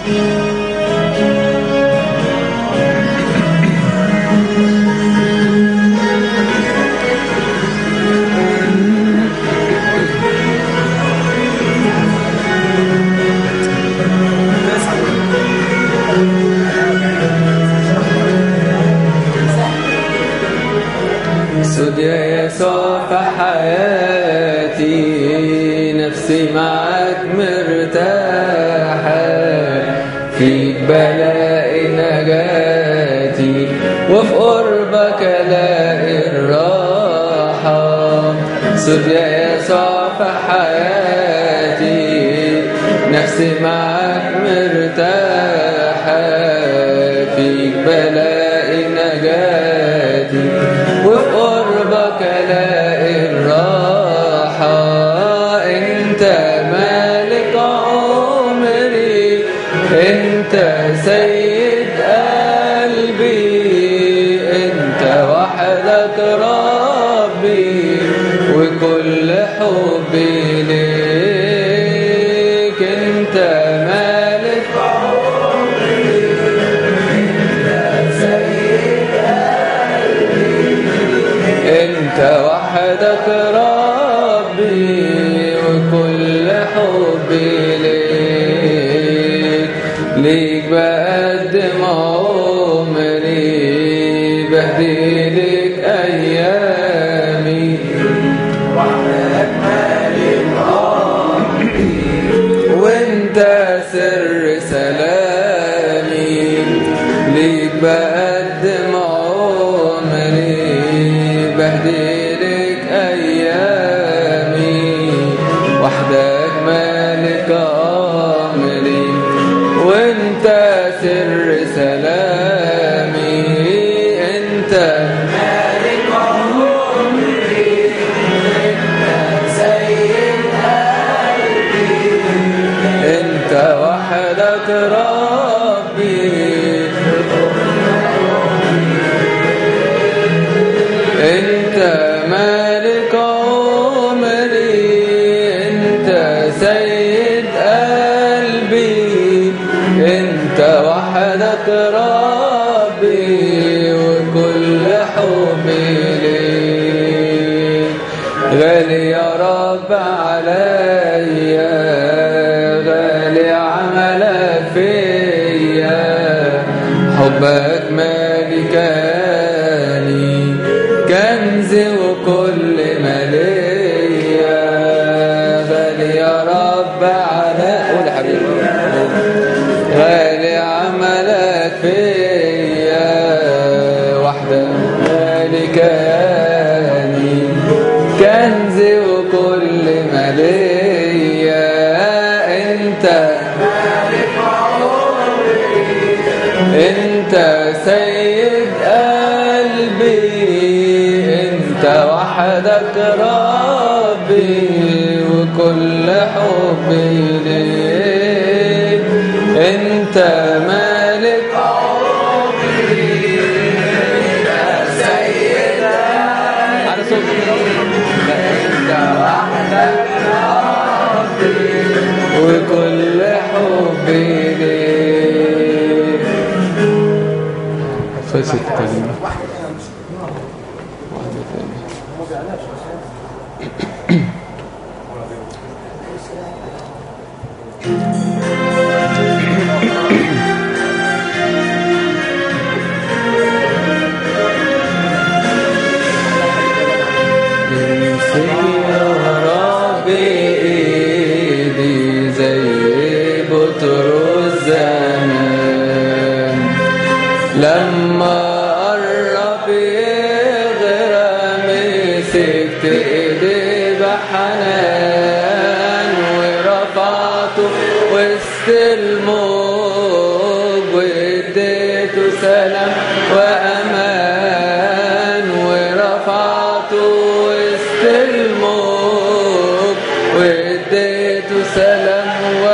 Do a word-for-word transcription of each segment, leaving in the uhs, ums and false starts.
سود يا يسوع في حياتي، نفسي معاك مرتاحة، فيك بلاقي نجاتي، وفي قربك الاقي الراحة. سود يا يسوع في حياتي، نفسي معاك مرتاحة، فيك بلاقي نجاتي، وفي قربك الاقي الراحة. انت مالك عمري، انت سيد قلبي، انت وحدك ربي، وكل حبي ليك. انت مالك عمري، انت سيد قلبي، انت وحدك ربي، وكل حبي ليك. ليك بقدم عمري، بهدي لك ايامي، وحدك مالك عمري، وانت سر سلامي. ليك بقدم عمري، بهدي لك ايامي، وحدك مالك امري، وانت سر سلامي. انت مالك عمري، انت سيد قلبي، انت وحدك ربي، انت مالك عمري، انت سيد قلبي، انت وحدك ربي، وكل حبي ليك. غالي يا رب عليا، غالي عملك فيا، حبك مالكاني، كنزي وكل ما ليا. غالي يا رب على قول يا حبيبي، غالي عملك فيا، وحدك مالكاني، كنزي وكل ما ليا. انت مالك عمري، انت سيد قلبي، انت وحدك ربي، وكل حبي ليك. انت مالك عمري، انت سيد قلبي، انت وحدك ربي، وكل حبي ليك. فاسد كلمة واحدة ثانية. امسك يا ربي ايدي زي بطرس زمان، لما قرب يغرق مسكت ايدي بحنان، ورفعته وسط الموج، واديته سلام وامان، ورفعته وسط الموج، واديته سلام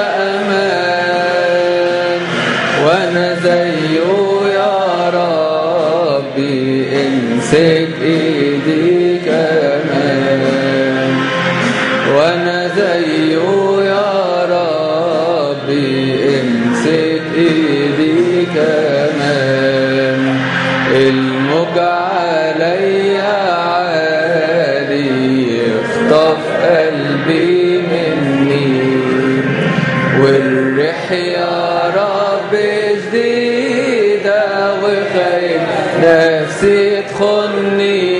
وامان. وانا زيه يا ربي، امسك ايدي كمان، وانا زيه يا ربي، امسك ايدي كمان. الموج عليا عالي يخطف قلبي مني، والريح يا رب جديدة وخايف نفسي تخني،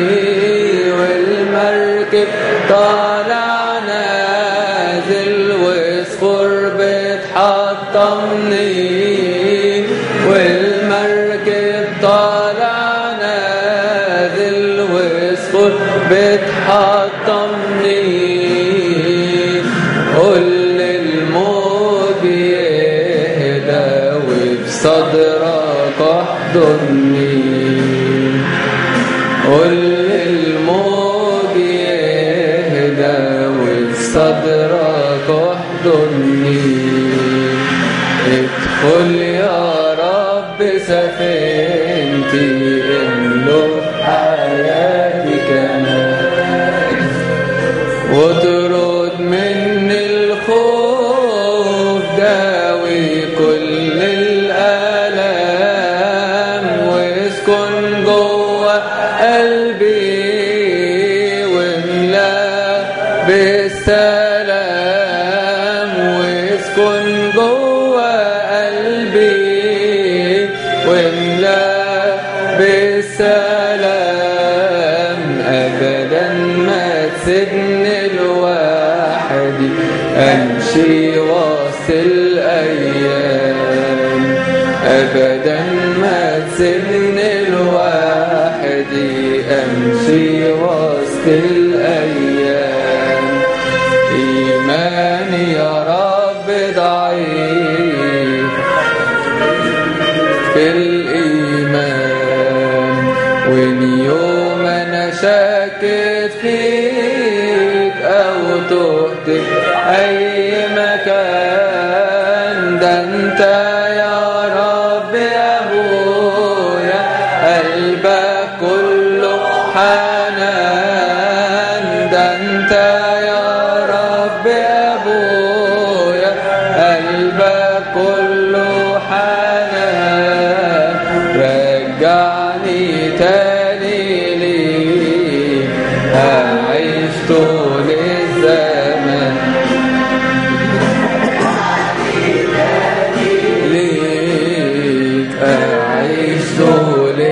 والمركب طالع نازل وصخور بتحطمني، والمركب طالع نازل وصخور بتحطمني. قل للموج يهدى وبصدرك احضني، قل للموج يهدى وبصدرك احضني. ادخل يا رب سفينتي، املك حياتي كمان، واطرد مني الخوف، داوي كل الآلام، واسكن جوه قلبي واملاه بالسلام، واسكن جوه قلبي واملاه بالسلام. أبدا ما تسيبني لوحدي، أمشي وسط الأيام، أبدا ما تسيبني لوحدي، أمشي وسط الأيام. إيماني يا رب ضعيف في الإيمان، وإن يوم أنا شاكت فيك أو تهت أي مكان، ده أنت يا رب يا أبويا قلبك كله حنان، ده أنت يا رب يا أبويا قلبك كله حنان. رجعني تاني ليك أعيش طول الزمن، ليك أعيش طول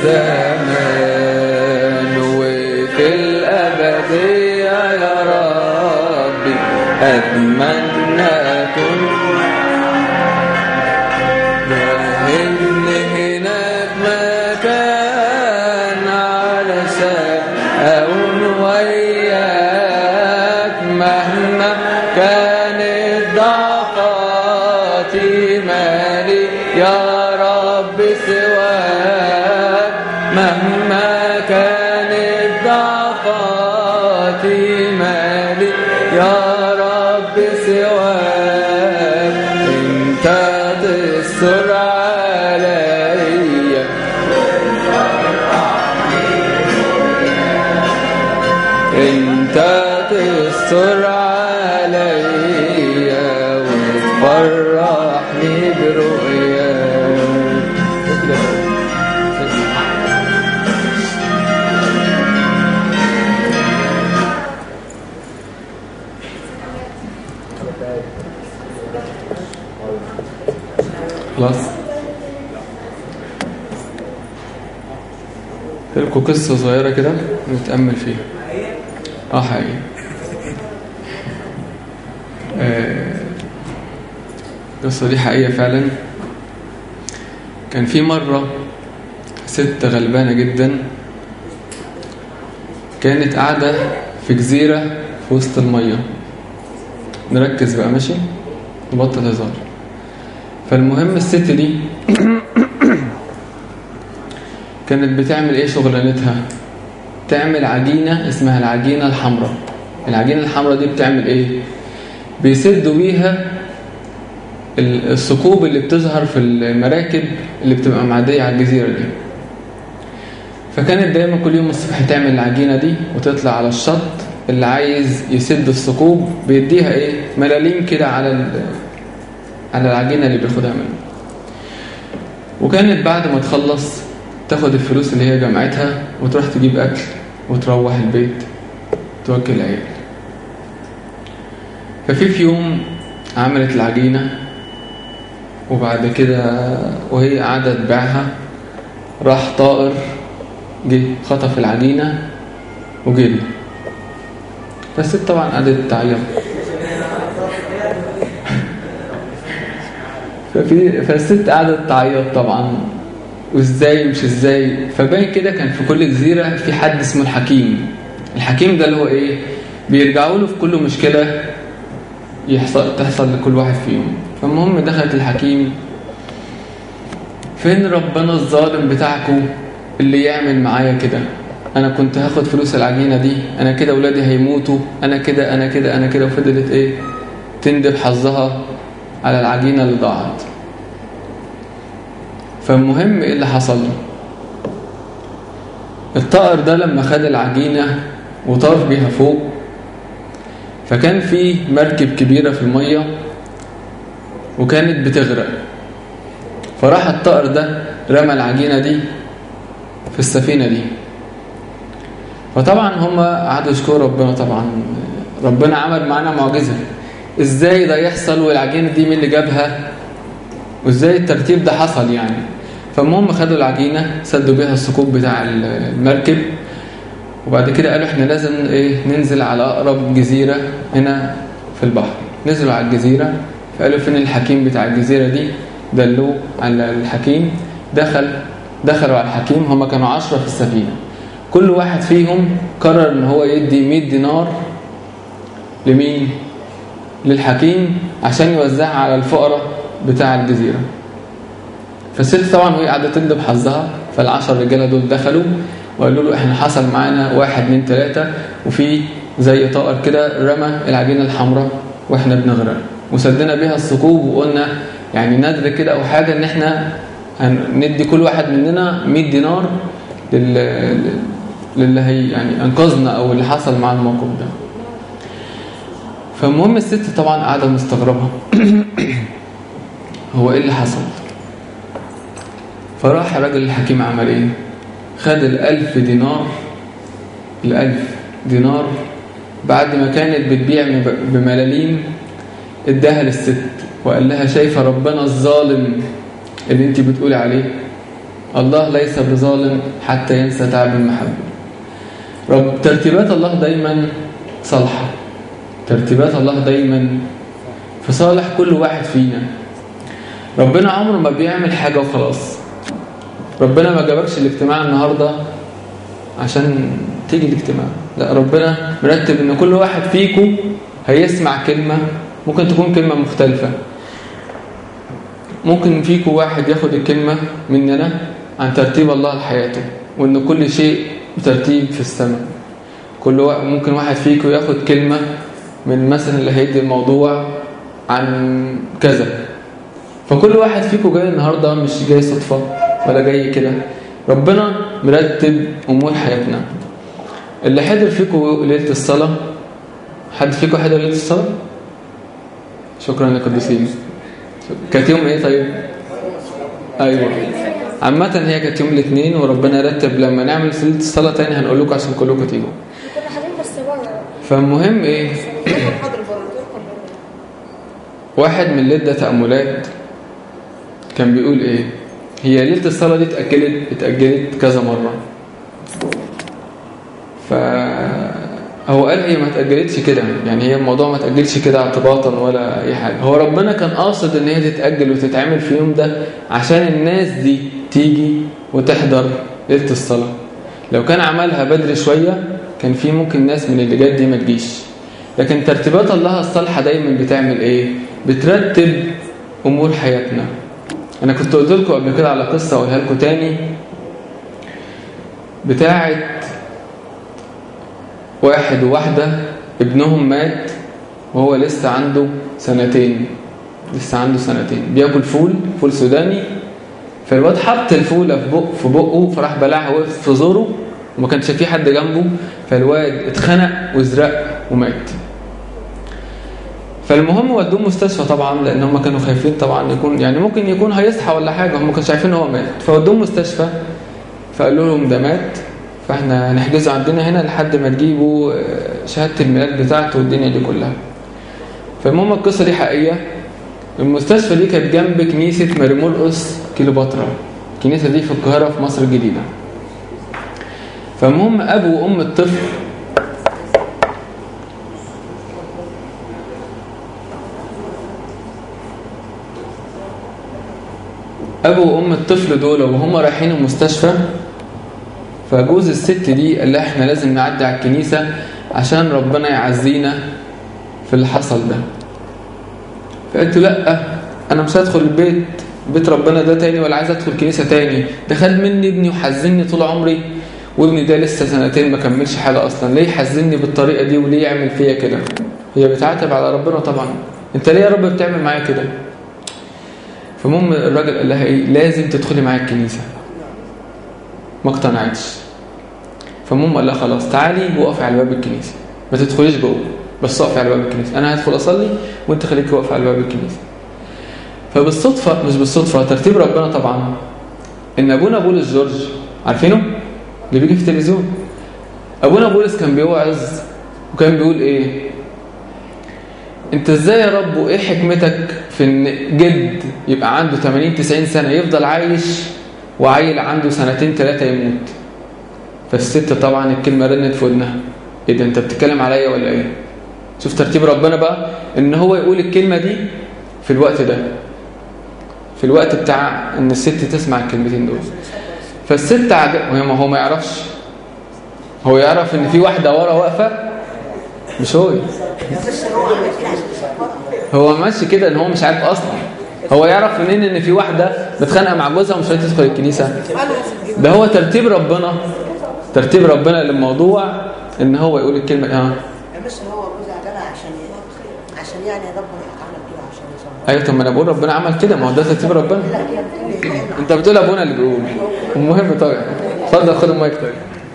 الزمن، وفي الأبدية يا ربي أتمنى أكون إن هناك مكان علشان أكون وياك، مهما كانت ضعفاتي مالي يا رب سواك، مهما كانت ضعفاتي مالي يا رب سواك. انت تستر عليا، انت تستر عليا وتفرحني برؤياك. خلاص لكم قصة صغيرة كده نتأمل فيها. اه حقيقي القصة دي حقيقية فعلا. كان في مرة ست غلبانة جدا كانت قاعدة في جزيرة في وسط المية. نركز بقى ماشي، نبطل هزار. فالمهم الست دي كانت بتعمل ايه شغلانتها؟ تعمل عجينة اسمها العجينة الحمراء. العجينة الحمراء دي بتعمل ايه؟ بيسدوا بيها الثقوب اللي بتظهر في المراكب اللي بتبقى معدية على الجزيرة دي. فكانت دايما كل يوم الصبح تعمل العجينة دي وتطلع على الشط. اللي عايز يسد الثقوب بيديها ايه؟ ملاليم كده على على العجينة اللي بياخدها منه. وكانت بعد ما تخلص تاخد الفلوس اللي هي جمعتها وتروح تجيب أكل وتروح البيت توكل العيال. ففي في يوم عملت العجينة، وبعد كده وهي قاعدة تبيعها راح طائر جه خطف العجينة وجري. فالست طبعا قعدت تعيط. ففي فالست قعدت تعيط طبعا، وازاي مش ازاي. فباين كده كان في كل جزيرة في حد اسمه الحكيم. الحكيم ده اللي هو ايه، بيرجعوا له في كل مشكلة يحصل تحصل لكل واحد فيهم. فالمهم دخلت الحكيم، فين ربنا الظالم بتاعكم اللي يعمل معايا كده؟ انا كنت هاخد فلوس العجينة دي، انا كده ولادي هيموتوا، انا كده انا كده انا كده. وفضلت ايه تندب حظها على العجينة اللي ضاعت. فالمهم ايه اللي حصل؟ الطائر ده لما خد العجينة وطاف بيها فوق، فكان في مركب كبيرة في المية وكانت بتغرق. فراح الطائر ده رمى العجينة دي في السفينة دي. فطبعا هما قعدوا يشكروا ربنا. طبعا ربنا عمل معنا معجزة، ازاي ده يحصل والعجينة دي مين اللي جابها وازاي الترتيب ده حصل يعني. فالمهم خدوا العجينة سدوا بيها الثقوب بتاع المركب، وبعد كده قالوا احنا لازم ايه ننزل على اقرب جزيرة هنا في البحر. نزلوا على الجزيرة، فقالوا فين الحكيم بتاع الجزيرة دي؟ دلوا على الحكيم. دخل دخلوا على الحكيم. هما كانوا عشرة في السفينة. كل واحد فيهم قرر ان هو يدي مئة دينار لمين؟ للحكيم عشان يوزعها على الفقراء بتاع الجزيرة. فالست طبعا وهي قاعدة تندب حظها. فالعشر رجالة دول دخلوا وقالوا له احنا حصل معانا واحد اتنين تلاتة، وفي زي طائر كده رمى العجينة الحمراء واحنا بنغرق، وسدنا بيها الثقوب، وقلنا يعني نادر كده او حاجة ان احنا هندي كل واحد مننا مئة دينار لل... للي هي يعني انقذنا او اللي حصل مع الموقف ده. فالمهم الست طبعا قاعدة مستغربة هو ايه اللي حصل. فراح الراجل الحكيم عمل ايه؟ خد الألف دينار الألف دينار بعد ما كانت بتبيع بملاليم اداها للست وقال لها شايفة ربنا الظالم اللي انت بتقولي عليه؟ الله ليس بظالم حتى ينسى تعب المحبة. رب ترتيبات الله دايما صالحة. ترتيبات الله دايما في صالح كل واحد فينا. ربنا عمره ما بيعمل حاجة وخلاص. ربنا ما جابكش الاجتماع النهاردة عشان تيجي الاجتماع، لا، ربنا مرتب ان كل واحد فيكم هيسمع كلمة، ممكن تكون كلمة مختلفة. ممكن فيكم واحد ياخد الكلمة مننا عن ترتيب الله لحياته، وان كل شيء بترتيب في السماء. كل واحد ممكن واحد فيكم ياخد كلمة من مثلا اللي هيدي الموضوع عن كذا. فكل واحد فيكم جاي النهاردة مش جاي صدفة ولا جاي كده، ربنا مرتب أمور حياتنا. اللي حضر فيكم ليلة الصلاة، حد فيكم حضر ليلة الصلاة؟ شكرا للقديسين. كانت يوم ايه طيب؟ ايوه عامة هي كانت يوم الاثنين، وربنا رتب لما نعمل ليلة الصلاة تاني هنقول لكم عشان كلكم تيجوا. فالمهم ايه واحد من ليلة تأملات كان بيقول ايه، هي ليلة الصلاة دي اتأجلت اتأجلت كذا مرة. فهو قال هي ما اتأجلتش كده، يعني هي الموضوع ما اتأجلش كده اعتباطا ولا اي حاجة. هو ربنا كان قاصد ان هي تتأجل وتتعمل في يوم ده عشان الناس دي تيجي وتحضر ليلة الصلاة. لو كان عملها بدري شوية كان في ممكن ناس من اللي جات دي ما تجيش. لكن ترتيبات الله الصالحة دايما بتعمل ايه؟ بترتب امور حياتنا. انا كنت قلت لكم قبل كده على قصة اقولها لكم تاني، بتاعت واحد وواحدة ابنهم مات وهو لسه عنده سنتين لسه عنده سنتين بياكل فول فول سوداني. فالواد حط الفولة في بق في بقه، فراح بلعها وقف في زوره وما كانش في حد جنبه، فالواد اتخنق وازرق ومات. فالمهم ودوه مستشفى طبعا، لان هم كانوا خايفين طبعا يكون يعني ممكن يكون هيصحى ولا حاجه، هم كانوا شايفين هو مات. فودوه مستشفى، فقالوا لهم ده مات، فاحنا هنحجزه عندنا هنا لحد ما تجيبوا شهاده الميلاد بتاعته والدنيا دي كلها. فالمهم القصه دي حقيقيه. المستشفى دي كانت جنب كنيسه ماريمورقس كليوباترا، الكنيسه دي في القاهره في مصر الجديده. فالمهم ابو وام الطفل ابو وام الطفل دول وهم رايحين المستشفى، فجوز الست دي قال لها احنا لازم نعدي على الكنيسه عشان ربنا يعزينا في اللي حصل ده. فقلت لا، انا مش هدخل البيت بيت ربنا ده تاني، ولا عايز ادخل كنيسه تاني. ده خد مني ابني وحزنني طول عمري، وابني ده لسه سنتين ما كملش حاجه اصلا، ليه يحزنني بالطريقه دي وليه يعمل فيا كده؟ هي بتعاتب على ربنا طبعا، انت ليه يا رب بتعمل معايا كده؟ فالمهم الراجل قال لها ايه، لازم تدخلي معايا الكنيسه. ما اقتنعتش. فالمهم قال لها خلاص تعالي وقفي على باب الكنيسه، ما تدخليش جوه بس اقفي على باب الكنيسه، انا هدخل اصلي وانت خليكي واقفه على باب الكنيسه. فبالصدفه، مش بالصدفه، ترتيب ربنا طبعا، ان ابونا بولس جورج، عارفينه اللي بيجي في التلفزيون، ابونا بولس كان بيوعظ وكان بيقول ايه، انت ازاي يا رب وايه حكمتك في ان جد يبقى عنده ثمانين تسعين سنه يفضل عايش وعيل عنده سنتين ثلاثه يموت؟ فالست طبعا الكلمه رنت في ودنها، ايه ده انت بتتكلم عليا ولا ايه؟ شوف ترتيب ربنا بقى، ان هو يقول الكلمه دي في الوقت ده، في الوقت بتاع ان الست تسمع الكلمتين دول. فالست عجب، ما هو ما يعرفش، هو يعرف ان في واحده ورا واقفه، مش هو هو ماشي كده ان هو مش عارف اصلا، هو يعرف منين ان في واحده متخانقه مع جوزها ومش راضيه تدخل الكنيسه؟ ده هو ترتيب ربنا، ترتيب ربنا للموضوع ان هو يقول الكلمه اه بس هو جوزها عملها عشان عشان يعني ربنا عمل كده عشان يصبر. ايوه، طب ما انا بقول ربنا عمل كده، ما هو ده ترتيب ربنا. انت بتقول ابونا اللي بيقول. المهم طبعا اتفضل خد المايك طيب.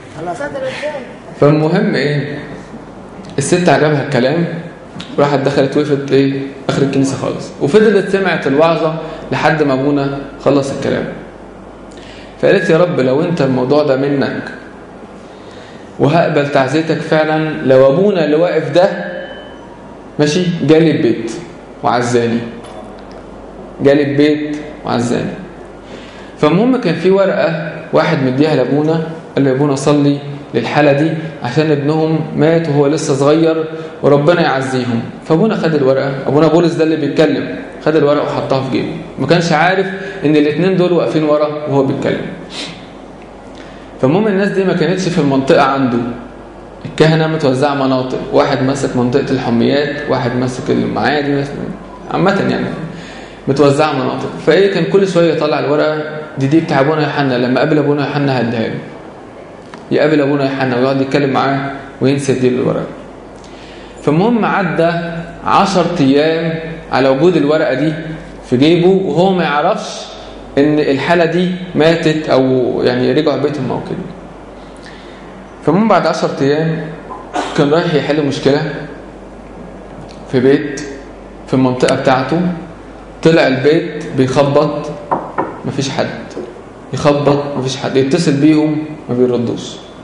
فالمهم ايه، الست عجبها الكلام وراحت دخلت وقفت ايه اخر الكنيسه خالص، وفضلت سمعت الوعظه لحد ما ابونا خلص الكلام. فقالت يا رب لو انت الموضوع ده منك وهقبل تعزيتك فعلا، لو ابونا اللي واقف ده ماشي جالي البيت وعزاني، جالي البيت وعزاني. فالمهم كان في ورقه واحد مديها لابونا، قال له يا ابونا صلي للحالة دي عشان ابنهم مات وهو لسه صغير وربنا يعزيهم. فابونا خد الورقة، ابونا بولس ده اللي بيتكلم، خد الورقة وحطها في جيبه، ما كانش عارف ان الاثنين دول واقفين ورا وهو بيتكلم. فالمهم الناس دي ما كانتش في المنطقة عنده، الكهنة متوزعة مناطق، واحد ماسك منطقة الحميات، واحد ماسك المعادي، عامة يعني متوزعة مناطق. فايه كان كل شوية يطلع الورقة دي دي بتاع ابونا يوحنا، لما قابل ابونا يوحنا هديها له، يقابل ابونا يوحنا ويقعد يتكلم معاه وينسى يديله الورقه. فالمهم عدى عشر ايام على وجود الورقه دي في جيبه وهو ما يعرفش ان الحاله دي ماتت او يعني رجعوا بيتهم او كده. فالمهم بعد عشر ايام كان رايح يحل مشكله في بيت في المنطقه بتاعته، طلع البيت بيخبط مفيش حد، يخبط مفيش حد، يتصل بيهم ما بيردوش.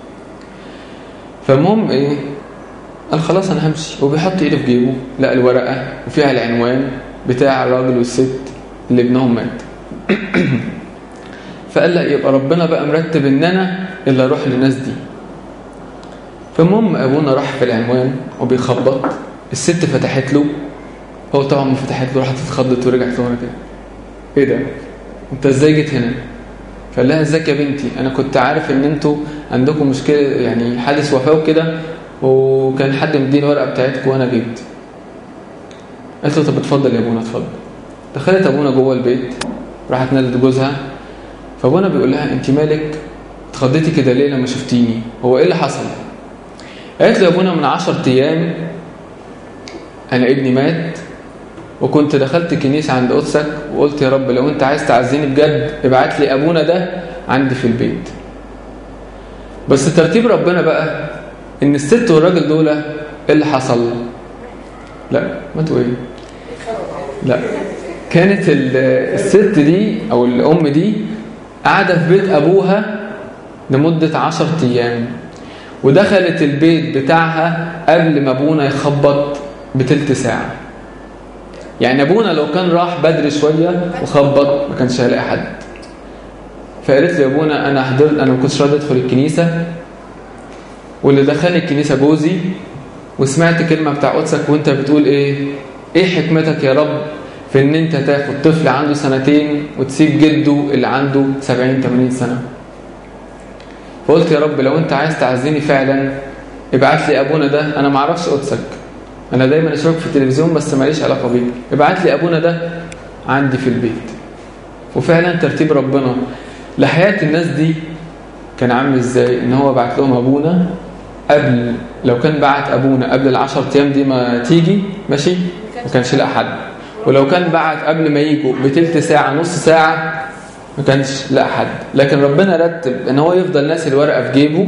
فالمهم ايه، قال خلاص انا همشي، وبيحط ايده في جيبه لقى الورقه وفيها العنوان بتاع الراجل والست اللي ابنهم مات. فقال لا يبقى ربنا بقى مرتب ان انا اللي اروح للناس دي. فالمهم ابونا راح في العنوان وبيخبط، الست فتحت له، هو طبعا ما فتحت له راحت اتخضت ورجعت ورا كده، ايه ده انت ازاي جيت هنا؟ فقال لها ازيك يا بنتي، انا كنت عارف ان انتوا عندكم مشكله يعني حادث وفاه وكده، وكان حد مديني الورقه بتاعتكم وانا جيت. قالت له طب اتفضل يا ابونا اتفضل. دخلت ابونا جوه البيت، راحت نادت جوزها. فابونا بيقول لها انت مالك اتخضيتي كده ليه لما شفتيني، هو ايه اللي حصل؟ قالت له يا ابونا من عشر ايام انا ابني مات، وكنت دخلت كنيسة عند قدسك وقلت يا رب لو انت عايز تعزيني بجد ابعت لي ابونا ده عندي في البيت. بس ترتيب ربنا بقى ان الست والراجل دول ايه اللي حصل؟ لا ما تقول ايه لا، كانت الست دي أو الأم دي قاعدة في بيت أبوها لمدة عشر أيام، ودخلت البيت بتاعها قبل ما أبونا يخبط بتلت ساعة. يعني أبونا لو كان راح بدري شوية وخبط ما كانش هيلاقي حد. فقالت لي أبونا أنا حضرت، أنا ما كنتش راضي أدخل الكنيسة، واللي دخلني الكنيسة جوزي، وسمعت كلمة بتاع قدسك وانت بتقول ايه ايه حكمتك يا رب في ان انت تاخد طفل عنده سنتين وتسيب جده اللي عنده سبعين ثمانين سنة. فقلت يا رب لو انت عايز تعزيني فعلا ابعت لي ابونا ده، انا ما اعرفش قدسك، انا دايما اشوفك في التلفزيون بس ماليش علاقة بيك، ابعت لي ابونا ده عندي في البيت. وفعلا ترتيب ربنا لحياة الناس دي كان عامل ازاي، ان هو بعت لهم ابونا قبل، لو كان بعت ابونا قبل العشر ايام دي ما تيجي ماشي ما كانش لقى حد، ولو كان بعت قبل ما يجوا بتلت ساعة نص ساعة ما كانش لقى حد. لكن ربنا رتب ان هو يفضل ناسي الورقة في جيبه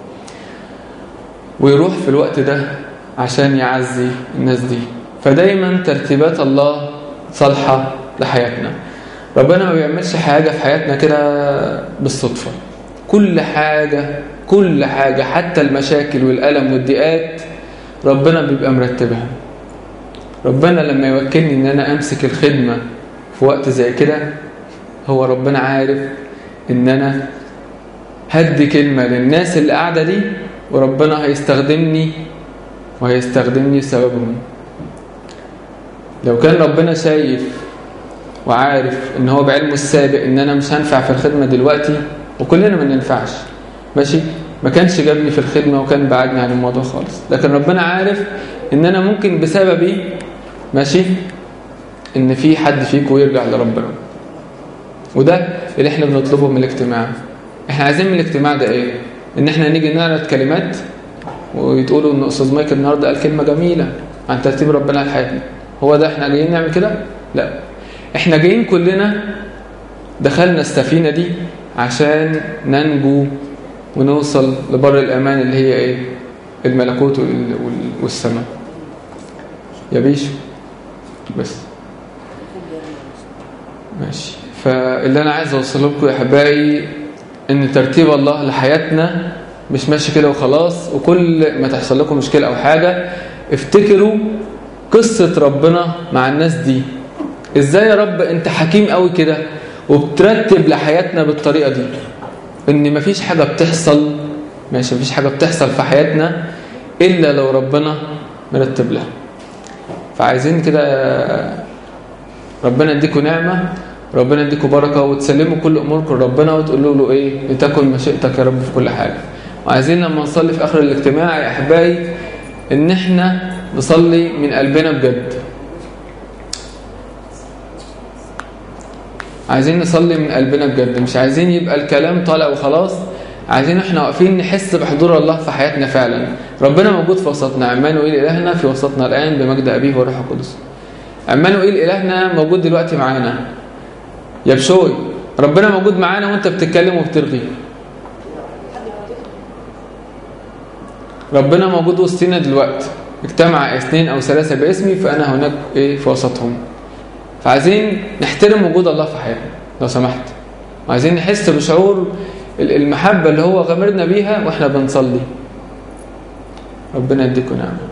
ويروح في الوقت ده عشان يعزي الناس دي. فدايما ترتيبات الله صالحة لحياتنا. ربنا ما بيعملش حاجة في حياتنا كده بالصدفة. كل حاجة كل حاجة حتى المشاكل والألم والضيقات ربنا بيبقى مرتبها. ربنا لما يوكلني ان انا امسك الخدمة في وقت زي كده، هو ربنا عارف ان انا هدي كلمة للناس اللي قاعدة دي وربنا هيستخدمني وهيستخدمني بسببهم. لو كان ربنا شايف وعارف ان هو بعلمه السابق ان انا مش هنفع في الخدمة دلوقتي، وكلنا ما ننفعش ماشي، ما كانش جابني في الخدمة وكان بعدني عن الموضوع خالص. لكن ربنا عارف ان انا ممكن بسببي ماشي ان في حد فيكم يرجع لربنا. وده اللي احنا بنطلبه من الاجتماع. احنا عايزين من الاجتماع ده ايه؟ ان احنا نيجي نعرض كلمات ويتقولوا ان استاذ مايك النهارده قال كلمة جميلة عن ترتيب ربنا لحياتنا. هو ده احنا جايين نعمل كده؟ لا، احنا جايين كلنا دخلنا السفينة دي عشان ننجو ونوصل لبر الأمان اللي هي إيه؟ الملكوت والسماء. يا بيش بس ماشي. فاللي أنا عايز أوصل لكم يا حبايبي إن ترتيب الله لحياتنا مش ماشي كده وخلاص. وكل ما تحصل لكم مشكلة أو حاجة افتكروا قصة ربنا مع الناس دي. إزاي يا رب أنت حكيم قوي كده وبترتب لحياتنا بالطريقة دي، ان مفيش حاجة بتحصل ماشي مفيش حاجة بتحصل في حياتنا الا لو ربنا مرتب لها. فعايزين كده ربنا يديكم نعمة، ربنا يديكم بركة، وتسلموا كل اموركم لربنا وتقولوا له ايه لتكن مشيئتك يا رب في كل حاجة. وعايزين لما نصلي في اخر الاجتماع يا احبائي ان احنا نصلي من قلبنا بجد. عايزين نصلي من قلبنا بجد، مش عايزين يبقى الكلام طالع وخلاص. عايزين احنا واقفين نحس بحضور الله في حياتنا فعلا. ربنا موجود في وسطنا. عمانوئيل إلهنا في وسطنا الآن بمجد أبيه والروح القدس. عمانوئيل إلهنا موجود دلوقتي معانا. يا بشوي ربنا موجود معانا وانت بتتكلم وبترغي. ربنا موجود وسطنا دلوقتي. اجتمع اثنين أو ثلاثة باسمي فأنا هناك ايه في وسطهم. فعايزين نحترم وجود الله في حياتنا لو سمحت. وعايزين نحس بشعور المحبة اللي هو غمرنا بيها واحنا بنصلي. ربنا يديكم نعمة.